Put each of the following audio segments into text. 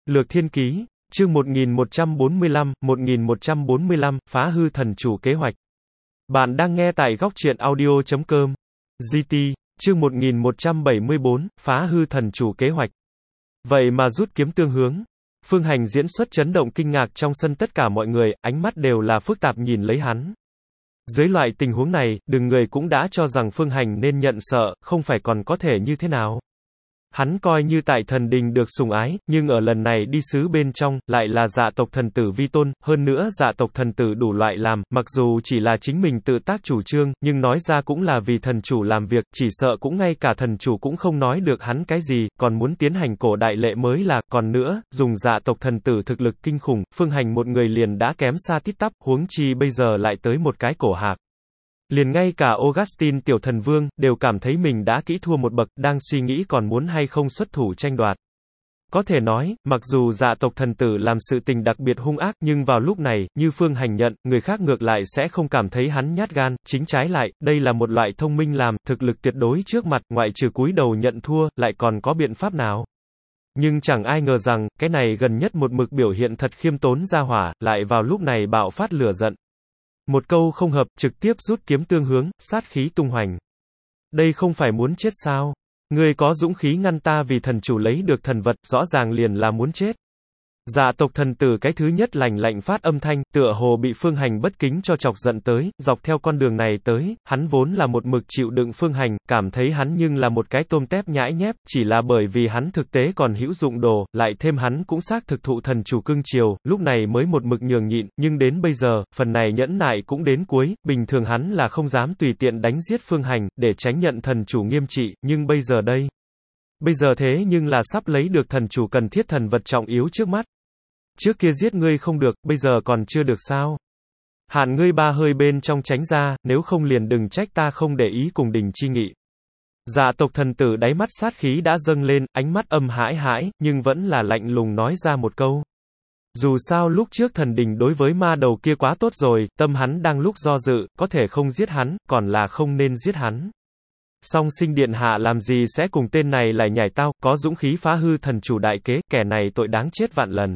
Lược Thiên Ký, chương 1145, phá hư thần chủ kế hoạch. Bạn đang nghe tại góc truyện audio.com. GT, chương 1174, phá hư thần chủ kế hoạch. Vậy mà rút kiếm tương hướng. Phương Hành diễn xuất chấn động kinh ngạc trong sân, tất cả mọi người, ánh mắt đều là phức tạp nhìn lấy hắn. Dưới loại tình huống này, đừng người cũng đã cho rằng Phương Hành nên nhận sợ, không phải còn có thể như thế nào. Hắn coi như tại thần đình được sủng ái, nhưng ở lần này đi sứ bên trong, lại là dạ tộc thần tử vi tôn, hơn nữa dạ tộc thần tử đủ loại làm, mặc dù chỉ là chính mình tự tác chủ trương, nhưng nói ra cũng là vì thần chủ làm việc, chỉ sợ cũng ngay cả thần chủ cũng không nói được hắn cái gì, còn muốn tiến hành cổ đại lễ mới là, còn nữa, dùng dạ tộc thần tử thực lực kinh khủng, Phương Hành một người liền đã kém xa tít tắp, huống chi bây giờ lại tới một cái cổ hạc. Liền ngay cả Augustine tiểu thần vương, đều cảm thấy mình đã kỹ thua một bậc, đang suy nghĩ còn muốn hay không xuất thủ tranh đoạt. Có thể nói, mặc dù dạ tộc thần tử làm sự tình đặc biệt hung ác, nhưng vào lúc này, như Phương Hành nhận, người khác ngược lại sẽ không cảm thấy hắn nhát gan, chính trái lại, đây là một loại thông minh làm, thực lực tuyệt đối trước mặt, ngoại trừ cúi đầu nhận thua, lại còn có biện pháp nào. Nhưng chẳng ai ngờ rằng, cái này gần nhất một mực biểu hiện thật khiêm tốn ra hỏa, lại vào lúc này bạo phát lửa giận. Một câu không hợp, trực tiếp rút kiếm tương hướng, sát khí tung hoành. Đây không phải muốn chết sao? Ngươi có dũng khí ngăn ta vì thần chủ lấy được thần vật, rõ ràng liền là muốn chết. Dạ tộc thần tử cái thứ nhất lạnh lạnh phát âm thanh, tựa hồ bị Phương Hành bất kính cho chọc giận tới, dọc theo con đường này tới, hắn vốn là một mực chịu đựng Phương Hành, cảm thấy hắn nhưng là một cái tôm tép nhãi nhép, chỉ là bởi vì hắn thực tế còn hữu dụng đồ, lại thêm hắn cũng xác thực thụ thần chủ cưng chiều, lúc này mới một mực nhường nhịn, nhưng đến bây giờ, phần này nhẫn nại cũng đến cuối, bình thường hắn là không dám tùy tiện đánh giết Phương Hành, để tránh nhận thần chủ nghiêm trị, nhưng bây giờ đây. Bây giờ thế nhưng là sắp lấy được thần chủ cần thiết thần vật trọng yếu trước mắt. Trước kia giết ngươi không được, bây giờ còn chưa được sao? Hạn ngươi ba hơi bên trong tránh ra, nếu không liền đừng trách ta không để ý cùng đình chi nghị. Dạ tộc thần tử đáy mắt sát khí đã dâng lên, ánh mắt âm hãi hãi, nhưng vẫn là lạnh lùng nói ra một câu. Dù sao lúc trước thần đình đối với ma đầu kia quá tốt rồi, tâm hắn đang lúc do dự, có thể không giết hắn, còn là không nên giết hắn. Song sinh điện hạ làm gì sẽ cùng tên này lại nhảy tao, có dũng khí phá hư thần chủ đại kế, kẻ này tội đáng chết vạn lần.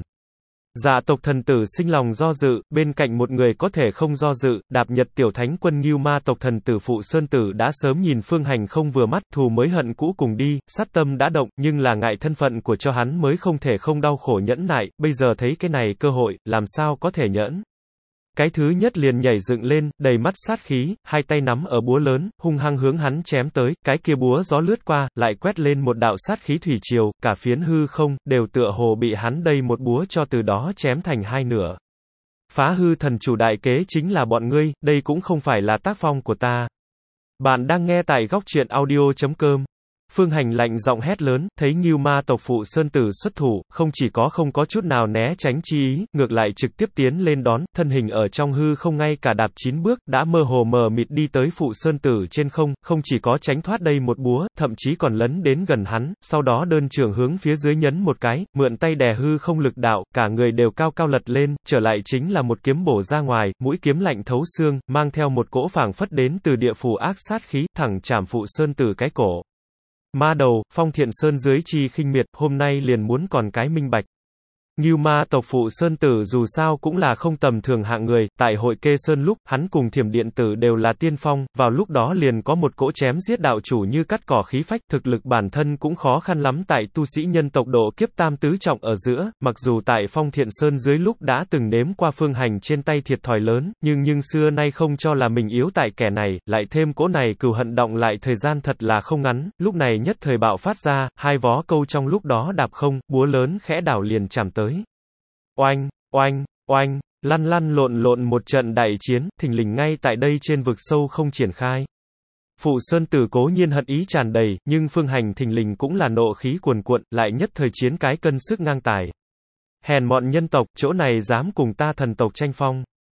Dạ tộc thần tử sinh lòng do dự, bên cạnh một người có thể không do dự, Đạp Nhật tiểu thánh quân Ngưu Ma tộc thần tử Phụ Sơn Tử đã sớm nhìn Phương Hành không vừa mắt, thù mới hận cũ cùng đi, sát tâm đã động, nhưng là ngại thân phận của cho hắn mới không thể không đau khổ nhẫn nại, bây giờ thấy cái này cơ hội, làm sao có thể nhẫn. Cái thứ nhất liền nhảy dựng lên, đầy mắt sát khí, hai tay nắm ở búa lớn, hung hăng hướng hắn chém tới, cái kia búa gió lướt qua, lại quét lên một đạo sát khí thủy triều, cả phiến hư không, đều tựa hồ bị hắn đây một búa cho từ đó chém thành hai nửa. Phá hư thần chủ đại kế chính là bọn ngươi, đây cũng không phải là tác phong của ta. Bạn đang nghe tại góc truyện audio.com. Phương Hành lạnh giọng hét lớn, thấy Ngưu Ma tộc Phụ Sơn Tử xuất thủ, không chỉ không có chút nào né tránh chi ý, ngược lại trực tiếp tiến lên đón, thân hình ở trong hư không ngay cả đạp 9 bước, đã mơ hồ mờ mịt đi tới Phụ Sơn Tử trên không, không chỉ có tránh thoát đây một búa, thậm chí còn lấn đến gần hắn, sau đó đơn trường hướng phía dưới nhấn một cái, mượn tay đè hư không lực đạo, cả người đều cao cao lật lên, trở lại chính là một kiếm bổ ra ngoài, mũi kiếm lạnh thấu xương, mang theo một cỗ phảng phất đến từ địa phủ ác sát khí, thẳng chạm Phụ Sơn Tử cái cổ. Ma đầu, Phong Thiện Sơn dưới chi khinh miệt, hôm nay liền muốn còn cái minh bạch. Ngưu Ma tộc Phụ Sơn Tử dù sao cũng là không tầm thường hạng người, tại hội Kê Sơn lúc, hắn cùng Thiểm Điện Tử đều là tiên phong, vào lúc đó liền có một cỗ chém giết đạo chủ như cắt cỏ khí phách, thực lực bản thân cũng khó khăn lắm tại tu sĩ nhân tộc độ kiếp tam tứ trọng ở giữa, mặc dù tại Phong Thiện Sơn dưới lúc đã từng nếm qua Phương Hành trên tay thiệt thòi lớn, nhưng xưa nay không cho là mình yếu tại kẻ này, lại thêm cỗ này cừu hận động lại thời gian thật là không ngắn, lúc này nhất thời bạo phát ra, hai vó câu trong lúc đó đạp không, búa lớn khẽ đảo liền chạm tới. Oanh, oanh, oanh, lăn lăn lộn lộn một trận đại chiến, thình lình ngay tại đây trên vực sâu không triển khai. Phụ Sơn Tử cố nhiên hận ý tràn đầy, nhưng Phương Hành thình lình cũng là nộ khí cuồn cuộn, lại nhất thời chiến cái cân sức ngang tài. Hèn mọn nhân tộc, chỗ này dám cùng ta thần tộc tranh phong.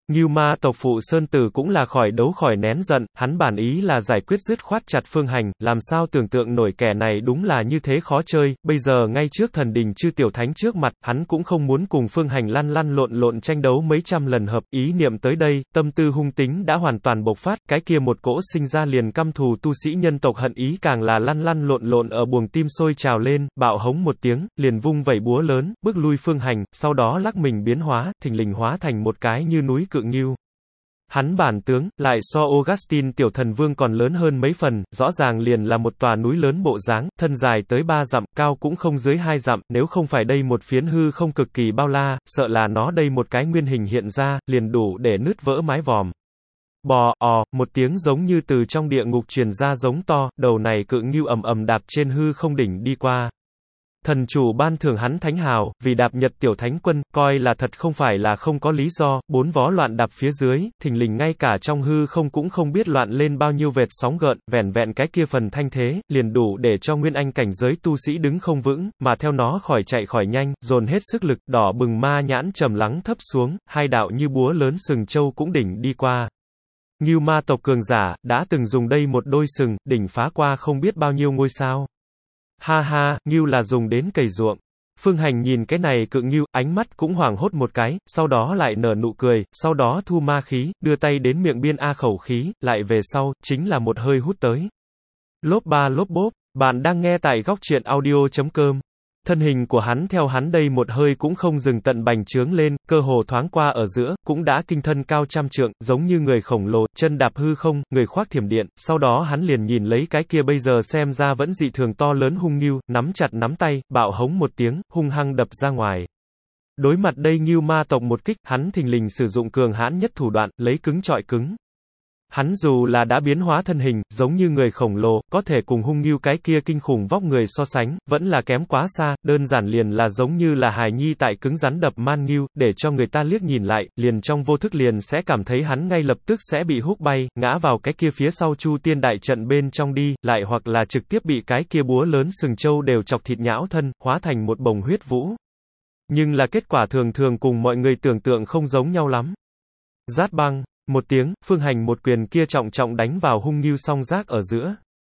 Ngưu Ma tộc Phụ Sơn Tử cũng là khỏi đấu khỏi nén giận, hắn bản ý là giải quyết dứt khoát chặt Phương Hành, làm sao tưởng tượng nổi kẻ này đúng là như thế khó chơi, bây giờ ngay trước thần đình chư tiểu thánh trước mặt, hắn cũng không muốn cùng Phương Hành lăn lăn lộn lộn tranh đấu mấy trăm lần hợp, ý niệm tới đây, tâm tư hung tính đã hoàn toàn bộc phát, cái kia một cỗ sinh ra liền căm thù tu sĩ nhân tộc hận ý càng là lăn lăn lộn lộn ở buồng tim sôi trào lên, bạo hống một tiếng, liền vung vẩy búa lớn, bước lui Phương Hành, sau đó lắc mình biến hóa, thình lình hóa thành một cái như núi cự ngưu. Hắn bản tướng, lại so Augustine tiểu thần vương còn lớn hơn mấy phần, rõ ràng liền là một tòa núi lớn bộ dáng, thân dài tới 3 dặm, cao cũng không dưới 2 dặm, nếu không phải đây một phiến hư không cực kỳ bao la, sợ là nó đây một cái nguyên hình hiện ra, liền đủ để nứt vỡ mái vòm. Bò, một tiếng giống như từ trong địa ngục truyền ra giống to, đầu này cự ngưu ầm ầm đạp trên hư không đỉnh đi qua. Thần chủ ban thưởng hắn thánh hào, vì đạp nhật tiểu thánh quân, coi là thật không phải là không có lý do, bốn vó loạn đạp phía dưới, thình lình ngay cả trong hư không cũng không biết loạn lên bao nhiêu vệt sóng gợn, vẻn vẹn cái kia phần thanh thế, liền đủ để cho nguyên anh cảnh giới tu sĩ đứng không vững, mà theo nó khỏi chạy khỏi nhanh, dồn hết sức lực, đỏ bừng ma nhãn trầm lắng thấp xuống, hai đạo như búa lớn sừng châu cũng đỉnh đi qua. Ngưu Ma tộc cường giả, đã từng dùng đây một đôi sừng, đỉnh phá qua không biết bao nhiêu ngôi sao. Ha ha, ngưu là dùng đến cày ruộng. Phương Hành nhìn cái này cự ngưu, ánh mắt cũng hoảng hốt một cái, sau đó lại nở nụ cười, sau đó thu ma khí, đưa tay đến miệng biên A khẩu khí, lại về sau, chính là một hơi hút tới. Lốp ba lốp bốp, bạn đang nghe tại góc truyện audio.com. Thân hình của hắn theo hắn đây một hơi cũng không dừng tận bành trướng lên, cơ hồ thoáng qua ở giữa, cũng đã kinh thân cao trăm trượng, giống như người khổng lồ, chân đạp hư không, người khoác thiểm điện, sau đó hắn liền nhìn lấy cái kia bây giờ xem ra vẫn dị thường to lớn hung ngưu, nắm chặt nắm tay, bạo hống một tiếng, hung hăng đập ra ngoài. Đối mặt đây Ngưu Ma tộc một kích, hắn thình lình sử dụng cường hãn nhất thủ đoạn, lấy cứng trọi cứng. Hắn dù là đã biến hóa thân hình, giống như người khổng lồ, có thể cùng hung ngưu cái kia kinh khủng vóc người so sánh, vẫn là kém quá xa, đơn giản liền là giống như là hài nhi tại cứng rắn đập man ngưu, để cho người ta liếc nhìn lại, liền trong vô thức liền sẽ cảm thấy hắn ngay lập tức sẽ bị húc bay, ngã vào cái kia phía sau Chu Tiên đại trận bên trong đi, lại hoặc là trực tiếp bị cái kia búa lớn sừng trâu đều chọc thịt nhão thân, hóa thành một bồng huyết vũ. Nhưng là kết quả thường thường cùng mọi người tưởng tượng không giống nhau lắm. Rát băng. Một tiếng, Phương Hành một quyền kia trọng trọng đánh vào hung ngưu song giác ở giữa.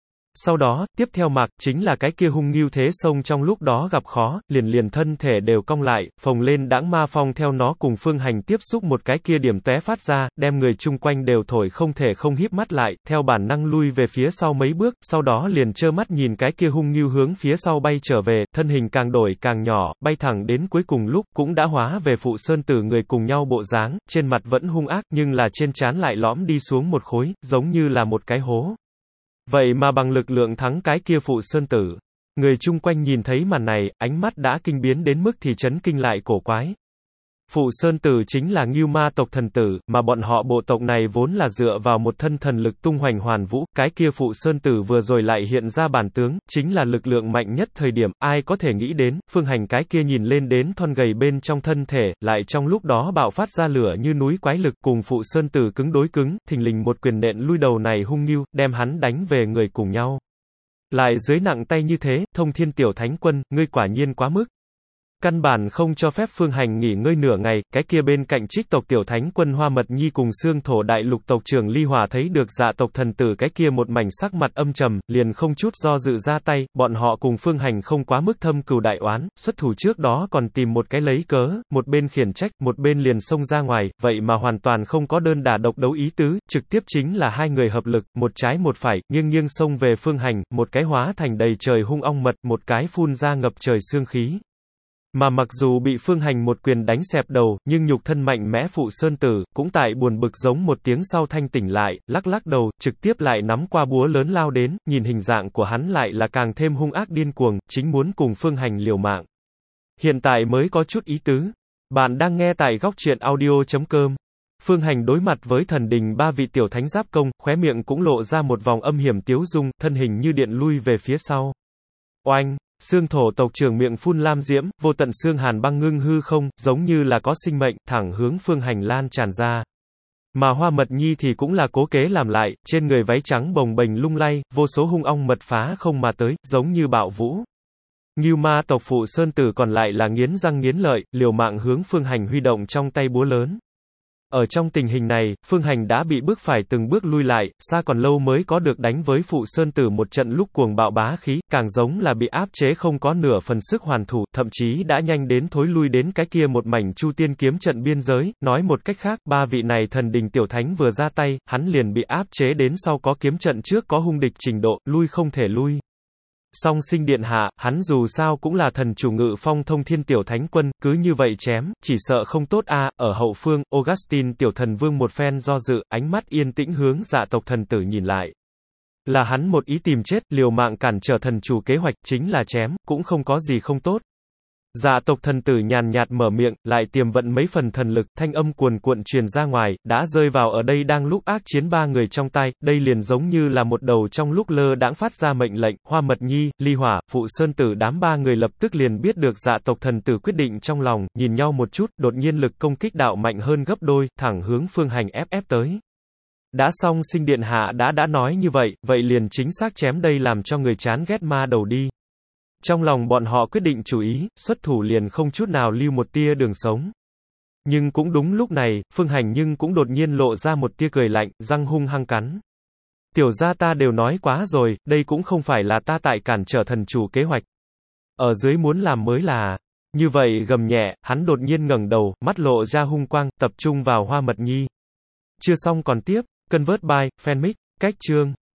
Sau đó, tiếp theo mạc, chính là cái kia hung ngưu thế sông trong lúc đó gặp khó, liền thân thể đều cong lại, phồng lên đãng ma phong theo nó cùng Phương Hành tiếp xúc một cái kia điểm tóe phát ra, đem người chung quanh đều thổi không thể không híp mắt lại, theo bản năng lui về phía sau mấy bước, sau đó liền trơ mắt nhìn cái kia hung ngưu hướng phía sau bay trở về, thân hình càng đổi càng nhỏ, bay thẳng đến cuối cùng lúc, cũng đã hóa về Phụ Sơn Tử người cùng nhau bộ dáng, trên mặt vẫn hung ác, nhưng là trên trán lại lõm đi xuống một khối, giống như là một cái hố. Vậy mà bằng lực lượng thắng cái kia Phụ Sơn Tử. Người chung quanh nhìn thấy màn này, ánh mắt đã kinh biến đến mức thì chấn kinh lại cổ quái. Phụ Sơn Tử chính là Ngưu Ma tộc thần tử, mà bọn họ bộ tộc này vốn là dựa vào một thân thần lực tung hoành hoàn vũ, cái kia Phụ Sơn Tử vừa rồi lại hiện ra bản tướng, chính là lực lượng mạnh nhất thời điểm, ai có thể nghĩ đến, Phương Hành cái kia nhìn lên đến thon gầy bên trong thân thể, lại trong lúc đó bạo phát ra lửa như núi quái lực, cùng Phụ Sơn Tử cứng đối cứng, thình lình một quyền nện lui đầu này hung ngưu, đem hắn đánh về người cùng nhau. Lại dưới nặng tay như thế, Thông Thiên tiểu thánh quân, ngươi quả nhiên quá mức. Căn bản không cho phép Phương Hành nghỉ ngơi nửa ngày, cái kia bên cạnh Trích tộc tiểu thánh quân Hoa Mật Nhi cùng Xương Thổ đại lục tộc trưởng Ly Hỏa thấy được Dạ tộc thần tử cái kia một mảnh sắc mặt âm trầm, liền không chút do dự ra tay, bọn họ cùng Phương Hành không quá mức thâm cừu đại oán, xuất thủ trước đó còn tìm một cái lấy cớ, một bên khiển trách, một bên liền xông ra ngoài, vậy mà hoàn toàn không có đơn đả độc đấu ý tứ, trực tiếp chính là hai người hợp lực, một trái một phải, nghiêng xông về Phương Hành, một cái hóa thành đầy trời hung ong mật, một cái phun ra ngập trời xương khí. Mà mặc dù bị Phương Hành một quyền đánh xẹp đầu, nhưng nhục thân mạnh mẽ Phụ Sơn Tử, cũng tại buồn bực giống một tiếng sau thanh tỉnh lại, lắc lắc đầu, trực tiếp lại nắm qua búa lớn lao đến, nhìn hình dạng của hắn lại là càng thêm hung ác điên cuồng, chính muốn cùng Phương Hành liều mạng. Hiện tại mới có chút ý tứ. Bạn đang nghe tại góc truyện audio.com. Phương Hành đối mặt với thần đình ba vị tiểu thánh giáp công, khóe miệng cũng lộ ra một vòng âm hiểm tiếu dung, thân hình như điện lui về phía sau. Oanh! Xương Thổ tộc trưởng miệng phun lam diễm, vô tận xương hàn băng ngưng hư không, giống như là có sinh mệnh, thẳng hướng Phương Hành lan tràn ra. Mà Hoa Mật Nhi thì cũng là cố kế làm lại, trên người váy trắng bồng bềnh lung lay, vô số hung ong mật phá không mà tới, giống như bạo vũ. Ngưu Ma tộc Phụ Sơn Tử còn lại là nghiến răng nghiến lợi, liều mạng hướng Phương Hành huy động trong tay búa lớn. Ở trong tình hình này, Phương Hành đã bị bức phải từng bước lui lại, xa còn lâu mới có được đánh với Phụ Sơn Tử một trận lúc cuồng bạo bá khí, càng giống là bị áp chế không có nửa phần sức hoàn thủ, thậm chí đã nhanh đến thối lui đến cái kia một mảnh Chu Tiên kiếm trận biên giới, nói một cách khác, ba vị này thần đình tiểu thánh vừa ra tay, hắn liền bị áp chế đến sau có kiếm trận trước có hung địch trình độ, lui không thể lui. Song Sinh điện hạ, hắn dù sao cũng là thần chủ Ngự Phong Thông Thiên tiểu thánh quân, cứ như vậy chém, chỉ sợ không tốt a. Ở hậu phương, Augustine tiểu thần vương một phen do dự, ánh mắt yên tĩnh hướng Dạ tộc thần tử nhìn lại. Là hắn một ý tìm chết, liều mạng cản trở thần chủ kế hoạch, chính là chém, cũng không có gì không tốt. Dạ tộc thần tử nhàn nhạt mở miệng, lại tiềm vận mấy phần thần lực, thanh âm cuồn cuộn truyền ra ngoài, đã rơi vào ở đây đang lúc ác chiến ba người trong tay, đây liền giống như là một đầu trong lúc lơ đãng phát ra mệnh lệnh, Hoa Mật Nhi, Ly Hỏa, Phụ Sơn Tử đám ba người lập tức liền biết được dạ tộc thần tử quyết định trong lòng, nhìn nhau một chút, đột nhiên lực công kích đạo mạnh hơn gấp đôi, thẳng hướng Phương Hành ép tới. Đã xong Sinh điện hạ đã nói như vậy, vậy liền chính xác chém đây làm cho người chán ghét ma đầu đi. Trong lòng bọn họ quyết định chủ ý, xuất thủ liền không chút nào lưu một tia đường sống. Nhưng cũng đúng lúc này, Phương Hành nhưng cũng đột nhiên lộ ra một tia cười lạnh, răng hung hăng cắn. Tiểu gia ta đều nói quá rồi, đây cũng không phải là ta tại cản trở thần chủ kế hoạch. Ở dưới muốn làm mới là. Như vậy gầm nhẹ, hắn đột nhiên ngẩng đầu, mắt lộ ra hung quang, tập trung vào Hoa Mật Nhi. Chưa xong còn tiếp, Convert by, Fanmic, cách chương.